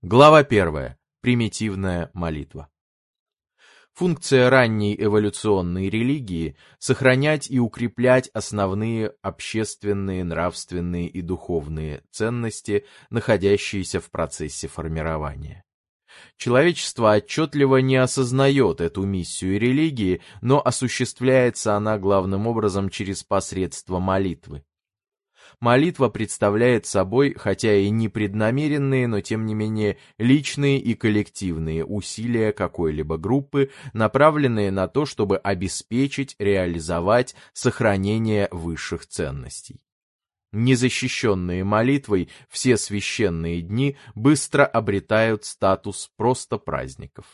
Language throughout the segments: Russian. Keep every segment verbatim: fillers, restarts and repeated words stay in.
Глава первая. Примитивная молитва. Функция ранней эволюционной религии – сохранять и укреплять основные общественные, нравственные и духовные ценности, находящиеся в процессе формирования. Человечество отчетливо не осознает эту миссию религии, но осуществляется она главным образом через посредство молитвы. Молитва представляет собой, хотя и непреднамеренные, но тем не менее личные и коллективные усилия какой-либо группы, направленные на то, чтобы обеспечить, реализовать сохранение высших ценностей. Незащищенные молитвой все священные дни быстро обретают статус просто праздников.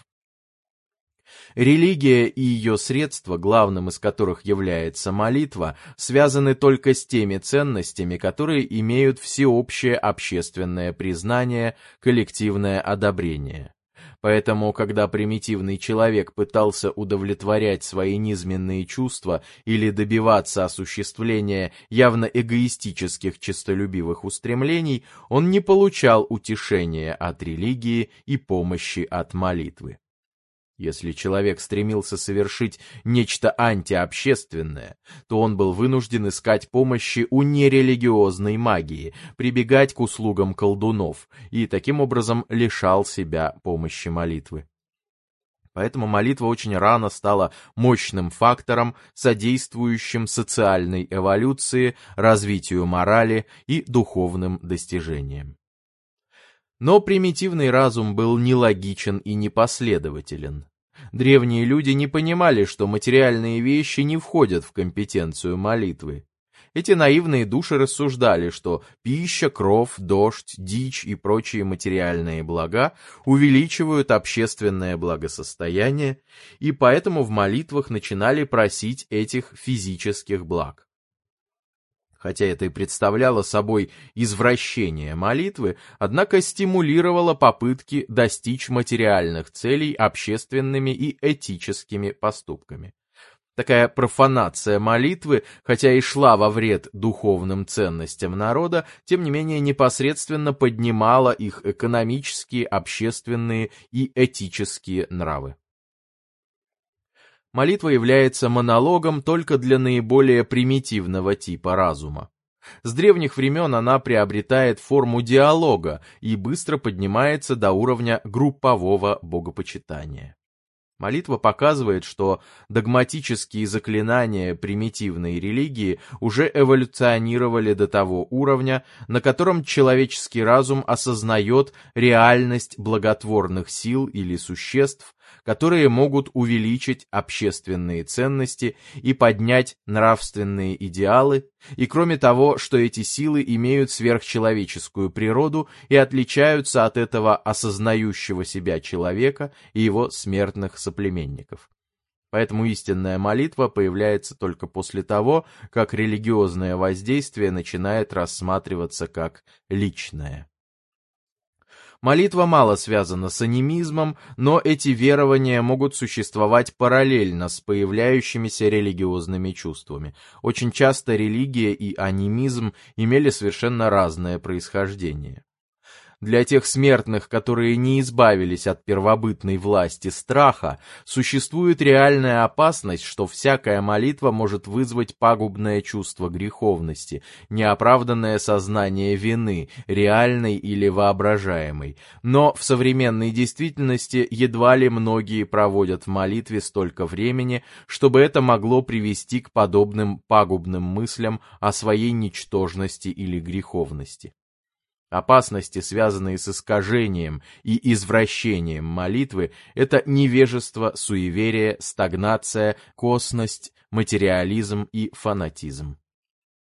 Религия и ее средства, главным из которых является молитва, связаны только с теми ценностями, которые имеют всеобщее общественное признание, коллективное одобрение. Поэтому, когда примитивный человек пытался удовлетворять свои низменные чувства или добиваться осуществления явно эгоистических честолюбивых устремлений, он не получал утешения от религии и помощи от молитвы. Если человек стремился совершить нечто антиобщественное, то он был вынужден искать помощи у нерелигиозной магии, прибегать к услугам колдунов и таким образом лишал себя помощи молитвы. Поэтому молитва очень рано стала мощным фактором, содействующим социальной эволюции, развитию морали и духовным достижениям. Но примитивный разум был нелогичен и непоследователен. Древние люди не понимали, что материальные вещи не входят в компетенцию молитвы. Эти наивные души рассуждали, что пища, кров, дождь, дичь и прочие материальные блага увеличивают общественное благосостояние, и поэтому в молитвах начинали просить этих физических благ. Хотя это и представляло собой извращение молитвы, однако стимулировало попытки достичь материальных целей общественными и этическими поступками. Такая профанация молитвы, хотя и шла во вред духовным ценностям народа, тем не менее непосредственно поднимала их экономические, общественные и этические нравы. Молитва является монологом только для наиболее примитивного типа разума. С древних времен она приобретает форму диалога и быстро поднимается до уровня группового богопочитания. Молитва показывает, что догматические заклинания примитивной религии уже эволюционировали до того уровня, на котором человеческий разум осознает реальность благотворных сил или существ, которые могут увеличить общественные ценности и поднять нравственные идеалы, и кроме того, что эти силы имеют сверхчеловеческую природу и отличаются от этого осознающего себя человека и его смертных соплеменников. Поэтому истинная молитва появляется только после того, как религиозное воздействие начинает рассматриваться как личное. Молитва мало связана с анимизмом, но эти верования могут существовать параллельно с появляющимися религиозными чувствами. Очень часто религия и анимизм имели совершенно разное происхождение. Для тех смертных, которые не избавились от первобытной власти страха, существует реальная опасность, что всякая молитва может вызвать пагубное чувство греховности, неоправданное сознание вины, реальной или воображаемой. Но в современной действительности едва ли многие проводят в молитве столько времени, чтобы это могло привести к подобным пагубным мыслям о своей ничтожности или греховности. Опасности, связанные с искажением и извращением молитвы, это невежество, суеверие, стагнация, косность, материализм и фанатизм.